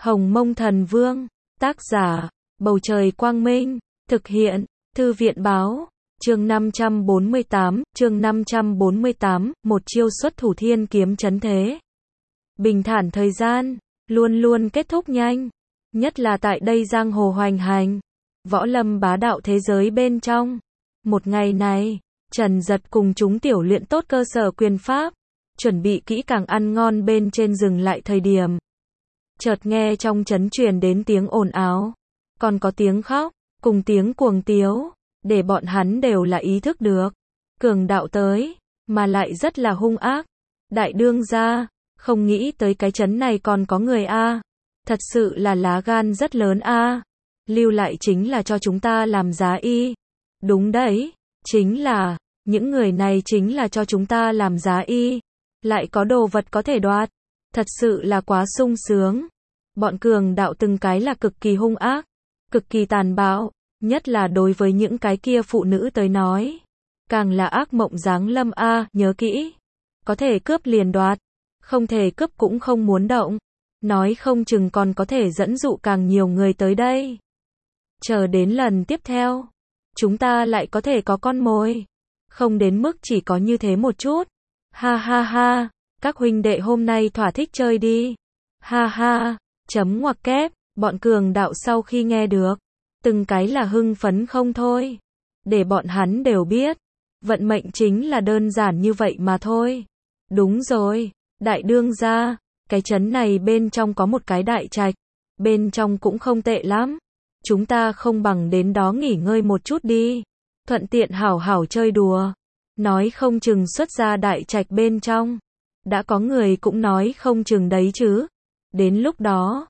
Hồng Mông Thần Vương, tác giả, Bầu Trời Quang Minh, thực hiện, Thư viện Báo, chương 548, một chiêu xuất thủ thiên kiếm chấn thế. Bình thản thời gian, luôn luôn kết thúc nhanh, nhất là tại đây giang hồ hoành hành, võ lâm bá đạo thế giới bên trong. Một ngày này, Trần Dật cùng chúng tiểu luyện tốt cơ sở quyền pháp, chuẩn bị kỹ càng ăn ngon bên trên dừng lại thời điểm. Chợt nghe trong trấn truyền đến tiếng ồn ào, còn có tiếng khóc, cùng tiếng cuồng tiếu, để bọn hắn đều là ý thức được. Cường đạo tới, mà lại rất là hung ác. Đại đương gia, không nghĩ tới cái trấn này còn có người a, thật sự là lá gan rất lớn a. Lưu lại chính là cho chúng ta làm giá y. Đúng đấy, chính là, những người này chính là cho chúng ta làm giá y. Lại có đồ vật có thể đoạt. Thật sự là quá sung sướng. Bọn cường đạo từng cái là cực kỳ hung ác, cực kỳ tàn bạo, nhất là đối với những cái kia phụ nữ tới nói. Càng là ác mộng giáng lâm a, nhớ kỹ. Có thể cướp liền đoạt, không thể cướp cũng không muốn động. Nói không chừng còn có thể dẫn dụ càng nhiều người tới đây. Chờ đến lần tiếp theo, chúng ta lại có thể có con mồi. Không đến mức chỉ có như thế một chút. Ha ha ha, các huynh đệ hôm nay thỏa thích chơi đi. Ha ha, chấm ngoặc kép, bọn cường đạo sau khi nghe được, từng cái là hưng phấn không thôi. Để bọn hắn đều biết, vận mệnh chính là đơn giản như vậy mà thôi. Đúng rồi, đại đương gia, cái trấn này bên trong có một cái đại trạch, bên trong cũng không tệ lắm. Chúng ta không bằng đến đó nghỉ ngơi một chút đi, thuận tiện hảo hảo chơi đùa. Nói không chừng xuất ra đại trạch bên trong, đã có người cũng nói không chừng đấy chứ. Đến lúc đó,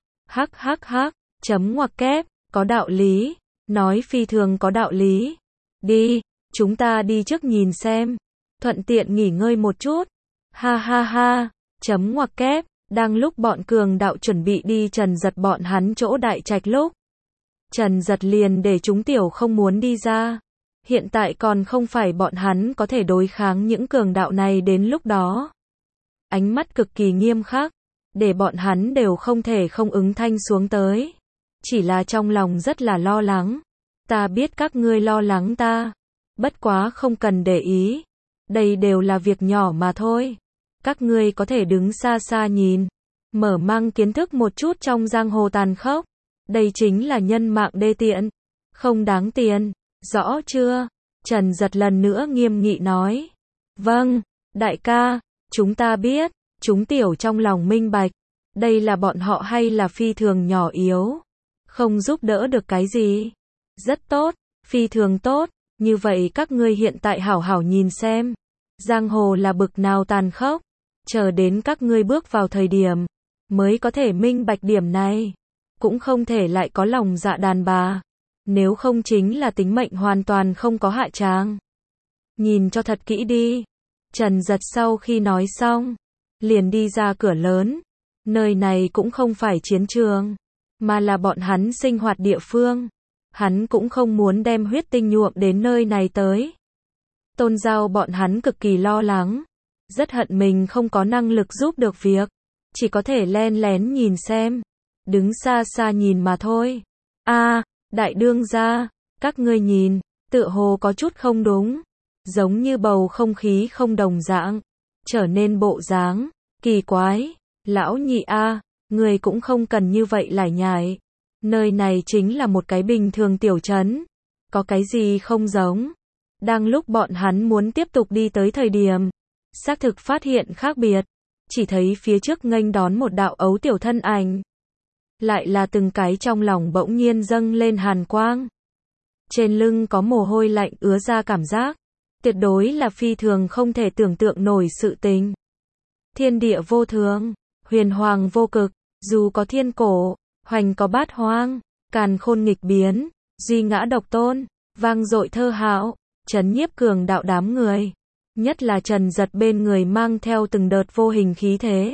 hắc, chấm ngoặc kép, có đạo lý, nói phi thường có đạo lý. Đi, chúng ta đi trước nhìn xem, thuận tiện nghỉ ngơi một chút. Ha ha ha, chấm ngoặc kép, đang lúc bọn cường đạo chuẩn bị đi Trần Dật bọn hắn chỗ đại trạch lúc. Trần Dật liền để chúng tiểu không muốn đi ra. Hiện tại còn không phải bọn hắn có thể đối kháng những cường đạo này đến lúc đó. Ánh mắt cực kỳ nghiêm khắc, để bọn hắn đều không thể không ứng thanh xuống tới. Chỉ là trong lòng rất là lo lắng. Ta biết các ngươi lo lắng ta, bất quá không cần để ý. Đây đều là việc nhỏ mà thôi. Các ngươi có thể đứng xa xa nhìn, mở mang kiến thức một chút trong giang hồ tàn khốc. Đây chính là nhân mạng đê tiện, không đáng tiền, rõ chưa? Trần Dật lần nữa nghiêm nghị nói. Vâng, đại ca, chúng ta biết, chúng tiểu trong lòng minh bạch. Đây là bọn họ hay là phi thường nhỏ yếu, không giúp đỡ được cái gì. Rất tốt, phi thường tốt, như vậy các ngươi hiện tại hảo hảo nhìn xem. Giang hồ là bực nào tàn khốc, chờ đến các ngươi bước vào thời điểm, mới có thể minh bạch điểm này. Cũng không thể lại có lòng dạ đàn bà, nếu không chính là tính mệnh hoàn toàn không có hạ tràng. Nhìn cho thật kỹ đi. Trần Dật sau khi nói xong, liền đi ra cửa lớn. Nơi này cũng không phải chiến trường, mà là bọn hắn sinh hoạt địa phương. Hắn cũng không muốn đem huyết tinh nhuộm đến nơi này tới. Tôn Giao bọn hắn cực kỳ lo lắng, rất hận mình không có năng lực giúp được việc, chỉ có thể len lén nhìn xem, đứng xa xa nhìn mà thôi. A, đại đương gia, các ngươi nhìn, tựa hồ có chút không đúng, giống như bầu không khí không đồng dạng, trở nên bộ dáng kỳ quái. Lão nhị a, người cũng không cần như vậy lải nhải. Nơi này chính là một cái bình thường tiểu trấn, có cái gì không giống. Đang lúc bọn hắn muốn tiếp tục đi tới thời điểm, xác thực phát hiện khác biệt, chỉ thấy phía trước nghênh đón một đạo ấu tiểu thân ảnh. Lại là từng cái trong lòng bỗng nhiên dâng lên hàn quang. Trên lưng có mồ hôi lạnh ứa ra cảm giác, tuyệt đối là phi thường không thể tưởng tượng nổi sự tình. Thiên địa vô thường, huyền hoàng vô cực, dù có thiên cổ, hoành có bát hoang, càn khôn nghịch biến, duy ngã độc tôn, vang dội thơ hạo, trấn nhiếp cường đạo đám người. Nhất là Trần Dật bên người mang theo từng đợt vô hình khí thế,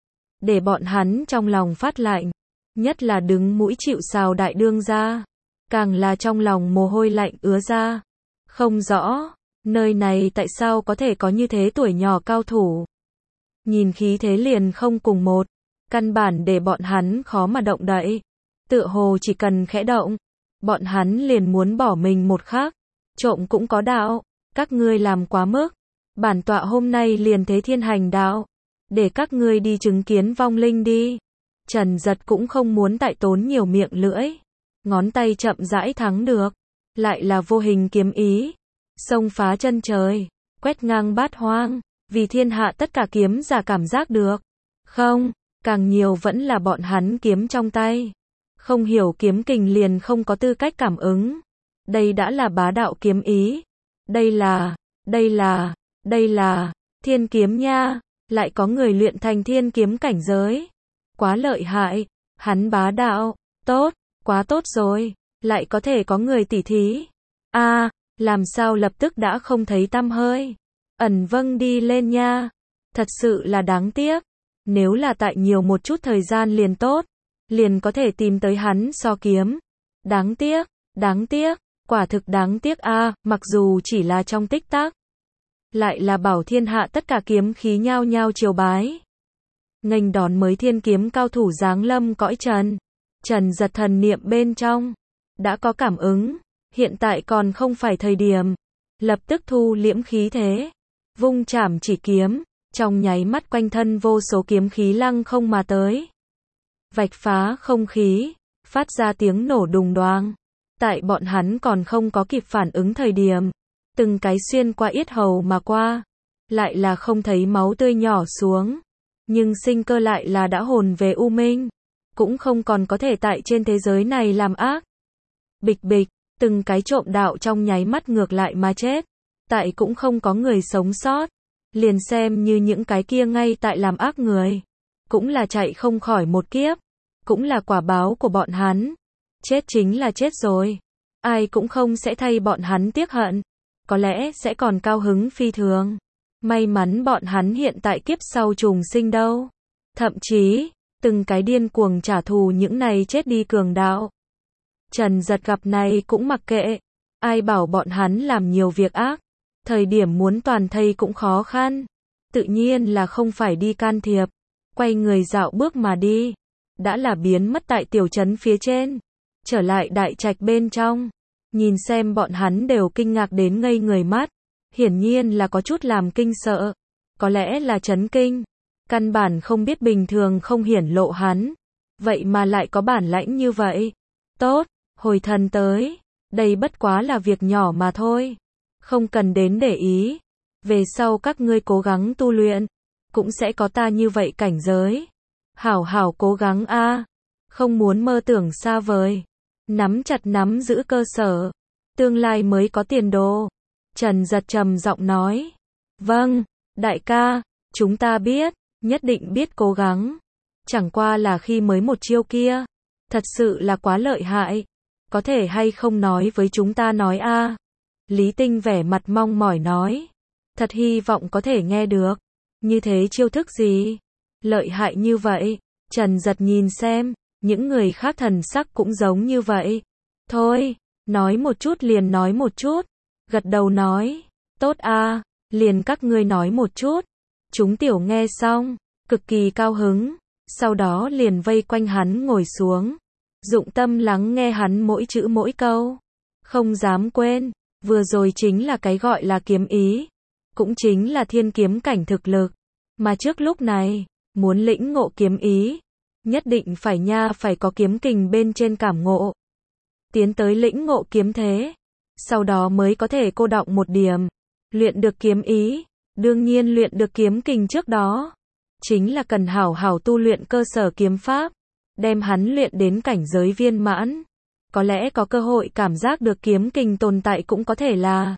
để bọn hắn trong lòng phát lạnh. Nhất là đứng mũi chịu sào đại đương gia, càng là trong lòng mồ hôi lạnh ứa ra. Không rõ, nơi này tại sao có thể có như thế tuổi nhỏ cao thủ. Nhìn khí thế liền không cùng một. căn bản để bọn hắn khó mà động đậy. Tựa hồ chỉ cần khẽ động, bọn hắn liền muốn bỏ mình một khắc. Trộm cũng có đạo, các ngươi làm quá mức. Bản tọa hôm nay liền thế thiên hành đạo, để các ngươi đi chứng kiến vong linh đi. Trần Giật cũng không muốn tại tốn nhiều miệng lưỡi. Ngón tay chậm rãi thắng được, lại là vô hình kiếm ý. Xông phá chân trời, quét ngang bát hoang, vì thiên hạ tất cả kiếm giả cảm giác được. Không, càng nhiều vẫn là bọn hắn kiếm trong tay. Không hiểu kiếm kình liền không có tư cách cảm ứng. Đây đã là bá đạo kiếm ý. Đây là thiên kiếm nha. Lại có người luyện thành thiên kiếm cảnh giới. Quá lợi hại, hắn bá đạo, tốt, quá tốt rồi. Lại có thể có người tỉ thí. Làm sao lập tức đã không thấy tăm hơi. Ẩn Vâng đi lên nha. Thật sự là đáng tiếc. Nếu là tại nhiều một chút thời gian liền tốt, liền có thể tìm tới hắn so kiếm. Đáng tiếc, quả thực đáng tiếc mặc dù chỉ là trong tích tắc. Lại là bảo thiên hạ tất cả kiếm khí nhao nhao triều bái. Nghênh đón mới thiên kiếm cao thủ giáng lâm cõi trần. Trần Giật thần niệm bên trong, đã có cảm ứng, hiện tại còn không phải thời điểm. Lập tức thu liễm khí thế, vung chảm chỉ kiếm, trong nháy mắt quanh thân vô số kiếm khí lăng không mà tới. Vạch phá không khí, phát ra tiếng nổ đùng đoàng. Tại bọn hắn còn không có kịp phản ứng thời điểm, từng cái xuyên qua yết hầu mà qua, lại là không thấy máu tươi nhỏ xuống, nhưng sinh cơ lại là đã hồn về u minh, cũng không còn có thể tại trên thế giới này làm ác. Bịch bịch, từng cái trộm đạo trong nháy mắt ngược lại mà chết, tại cũng không có người sống sót, liền xem như những cái kia ngay tại làm ác người, cũng là chạy không khỏi một kiếp, cũng là quả báo của bọn hắn. Chết chính là chết rồi, ai cũng không sẽ thay bọn hắn tiếc hận, có lẽ sẽ còn cao hứng phi thường. May mắn bọn hắn hiện tại kiếp sau trùng sinh đâu. Thậm chí, từng cái điên cuồng trả thù những này chết đi cường đạo. Trần Giật gặp này cũng mặc kệ, ai bảo bọn hắn làm nhiều việc ác, thời điểm muốn toàn thây cũng khó khăn, tự nhiên là không phải đi can thiệp, quay người dạo bước mà đi, đã là biến mất tại tiểu trấn phía trên, trở lại đại trạch bên trong, nhìn xem bọn hắn đều kinh ngạc đến ngây người mắt, hiển nhiên là có chút làm kinh sợ, có lẽ là chấn kinh, căn bản không biết bình thường không hiển lộ hắn, vậy mà lại có bản lãnh như vậy. Tốt, hồi thần tới, đây bất quá là việc nhỏ mà thôi, không cần đến để ý, về sau các ngươi cố gắng tu luyện, cũng sẽ có ta như vậy cảnh giới. Hảo hảo cố gắng không muốn mơ tưởng xa vời, nắm chặt nắm giữ cơ sở, tương lai mới có tiền đồ. Trần Giật trầm giọng nói, vâng, đại ca, chúng ta biết, nhất định biết cố gắng, chẳng qua là khi mới một chiêu kia, thật sự là quá lợi hại, có thể hay không nói với chúng ta nói Lý Tinh vẻ mặt mong mỏi nói, thật hy vọng có thể nghe được, như thế chiêu thức gì, lợi hại như vậy. Trần Giật nhìn xem, những người khác thần sắc cũng giống như vậy. Thôi, nói một chút liền nói một chút, gật đầu nói, tốt liền các ngươi nói một chút. Chúng tiểu nghe xong, cực kỳ cao hứng, sau đó liền vây quanh hắn ngồi xuống, dụng tâm lắng nghe hắn mỗi chữ mỗi câu, không dám quên, vừa rồi chính là cái gọi là kiếm ý, cũng chính là thiên kiếm cảnh thực lực, mà trước lúc này, muốn lĩnh ngộ kiếm ý, nhất định phải có kiếm kình bên trên cảm ngộ, tiến tới lĩnh ngộ kiếm thế, sau đó mới có thể cô đọng một điểm, luyện được kiếm ý, đương nhiên luyện được kiếm kình trước đó, chính là cần hảo hảo tu luyện cơ sở kiếm pháp, đem hắn luyện đến cảnh giới viên mãn, có lẽ có cơ hội cảm giác được kiếm kình tồn tại cũng có thể là.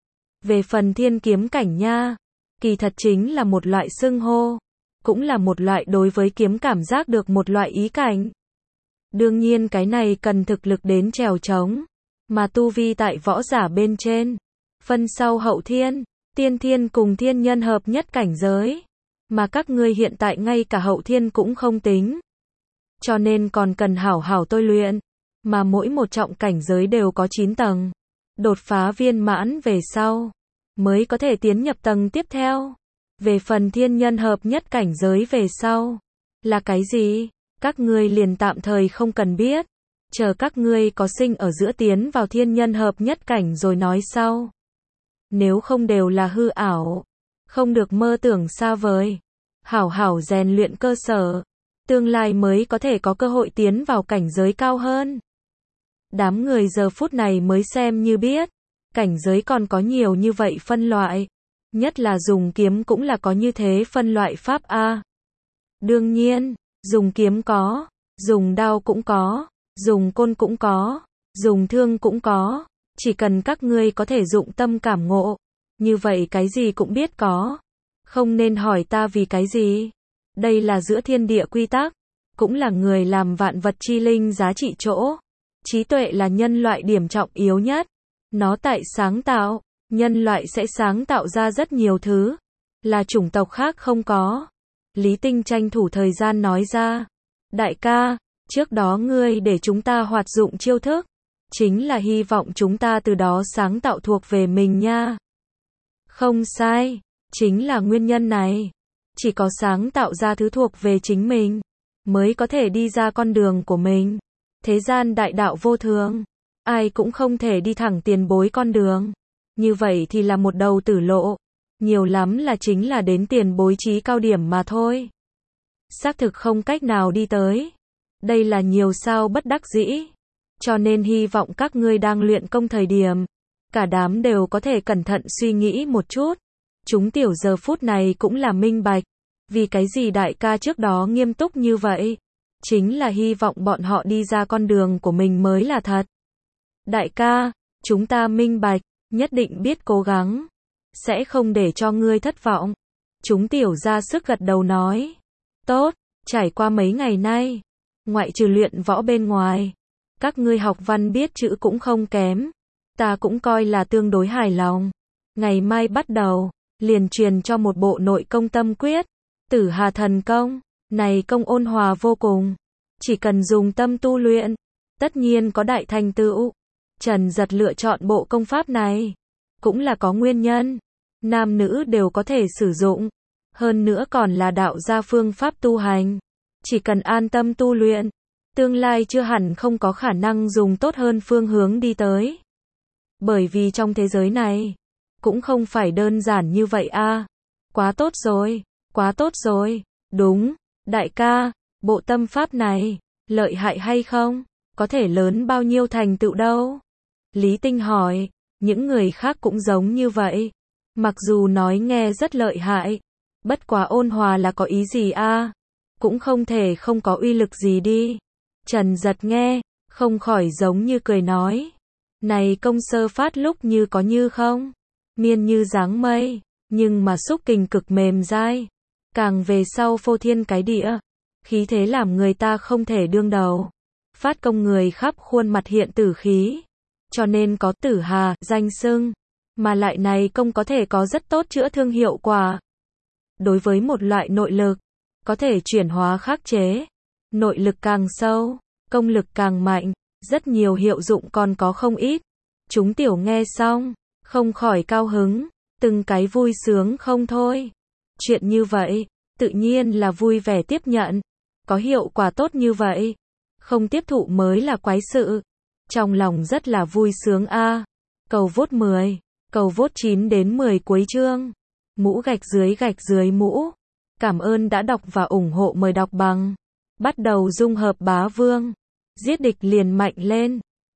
Về phần thiên kiếm cảnh nha, kỳ thật chính là một loại xưng hô, cũng là một loại đối với kiếm cảm giác được một loại ý cảnh. Đương nhiên cái này cần thực lực đến trèo trống, mà tu vi tại võ giả bên trên, phân sau hậu thiên, tiên thiên cùng thiên nhân hợp nhất cảnh giới, mà các ngươi hiện tại ngay cả hậu thiên cũng không tính. Cho nên còn cần hảo hảo tôi luyện, mà mỗi một trọng cảnh giới đều có 9 tầng, đột phá viên mãn về sau, mới có thể tiến nhập tầng tiếp theo. Về phần thiên nhân hợp nhất cảnh giới về sau, Là cái gì? Các ngươi liền tạm thời không cần biết. Chờ các ngươi có sinh ở giữa tiến vào thiên nhân hợp nhất cảnh rồi nói sau. Nếu không đều là hư ảo. Không được mơ tưởng xa vời. Hảo hảo rèn luyện cơ sở. Tương lai mới có thể có cơ hội tiến vào cảnh giới cao hơn. Đám người giờ phút này mới xem như biết. Cảnh giới còn có nhiều như vậy phân loại. Nhất là dùng kiếm cũng là có như thế phân loại pháp A. Đương nhiên, dùng kiếm có, dùng đao cũng có, dùng côn cũng có, dùng thương cũng có. Chỉ cần các ngươi có thể dụng tâm cảm ngộ. Như vậy cái gì cũng biết có. Không nên hỏi ta vì cái gì. Đây là giữa thiên địa quy tắc. Cũng là người làm vạn vật chi linh giá trị chỗ. Trí tuệ là nhân loại điểm trọng yếu nhất. Nó tại sáng tạo. Nhân loại sẽ sáng tạo ra rất nhiều thứ. Là chủng tộc khác không có. Lý Tinh tranh thủ thời gian nói ra. Đại ca, trước đó ngươi để chúng ta hoạt dụng chiêu thức. Chính là hy vọng chúng ta từ đó sáng tạo thuộc về mình nha. Không sai. Chính là nguyên nhân này. Chỉ có sáng tạo ra thứ thuộc về chính mình. Mới có thể đi ra con đường của mình. Thế gian đại đạo vô thường. Ai cũng không thể đi thẳng tiền bối con đường. Như vậy thì là một đầu tử lộ. Nhiều lắm là chính là đến tiền bối trí cao điểm mà thôi. Xác thực không cách nào đi tới. Đây là nhiều sao bất đắc dĩ. Cho nên hy vọng các ngươi đang luyện công thời điểm. Cả đám đều có thể cẩn thận suy nghĩ một chút. Chúng tiểu giờ phút này cũng là minh bạch. Vì cái gì đại ca trước đó nghiêm túc như vậy? Chính là hy vọng bọn họ đi ra con đường của mình mới là thật. Đại ca, chúng ta minh bạch, nhất định biết cố gắng. Sẽ không để cho ngươi thất vọng. Chúng tiểu ra sức gật đầu nói. Tốt, trải qua mấy ngày nay. Ngoại trừ luyện võ bên ngoài. Các ngươi học văn biết chữ cũng không kém. Ta cũng coi là tương đối hài lòng. Ngày mai bắt đầu, liền truyền cho một bộ nội công tâm quyết. Tử Hà thần công. Này công ôn hòa vô cùng. Chỉ cần dùng tâm tu luyện. Tất nhiên có đại thành tựu. Trần Giật lựa chọn bộ công pháp này. Cũng là có nguyên nhân. Nam nữ đều có thể sử dụng. Hơn nữa còn là đạo gia phương pháp tu hành. Chỉ cần an tâm tu luyện. Tương lai chưa hẳn không có khả năng dùng tốt hơn phương hướng đi tới. Bởi vì trong thế giới này. Cũng không phải đơn giản như vậy a. Quá tốt rồi. Quá tốt rồi. Đúng. Đại ca. Bộ tâm pháp này. Lợi hại hay không? Có thể lớn bao nhiêu thành tựu đâu? Lý Tinh hỏi. Những người khác cũng giống như vậy. Mặc dù nói nghe rất lợi hại. Bất quá ôn hòa là có ý gì a? Cũng không thể không có uy lực gì đi. Trần Giật nghe. Không khỏi giống như cười nói. Này công sơ phát lúc như có như không. Miên như dáng mây. Nhưng mà xúc kình cực mềm dai. Càng về sau phô thiên cái địa. Khí thế làm người ta không thể đương đầu. Phát công người khắp khuôn mặt hiện tử khí. Cho nên có Tử Hà danh xưng. Mà lại này công có thể có rất tốt chữa thương hiệu quả. Đối với một loại nội lực. Có thể chuyển hóa khắc chế. Nội lực càng sâu. Công lực càng mạnh. Rất nhiều hiệu dụng còn có không ít. Chúng tiểu nghe xong. Không khỏi cao hứng. Từng cái vui sướng không thôi. Chuyện như vậy. Tự nhiên là vui vẻ tiếp nhận. Có hiệu quả tốt như vậy. Không tiếp thụ mới là quái sự. Trong lòng rất là vui sướng a. Cầu vốt 10. Cầu vốt 9 đến 10 cuối chương. Mũ gạch dưới mũ. Cảm ơn đã đọc và ủng hộ, mời đọc bằng. Bắt đầu dung hợp bá vương. Giết địch liền mạnh lên.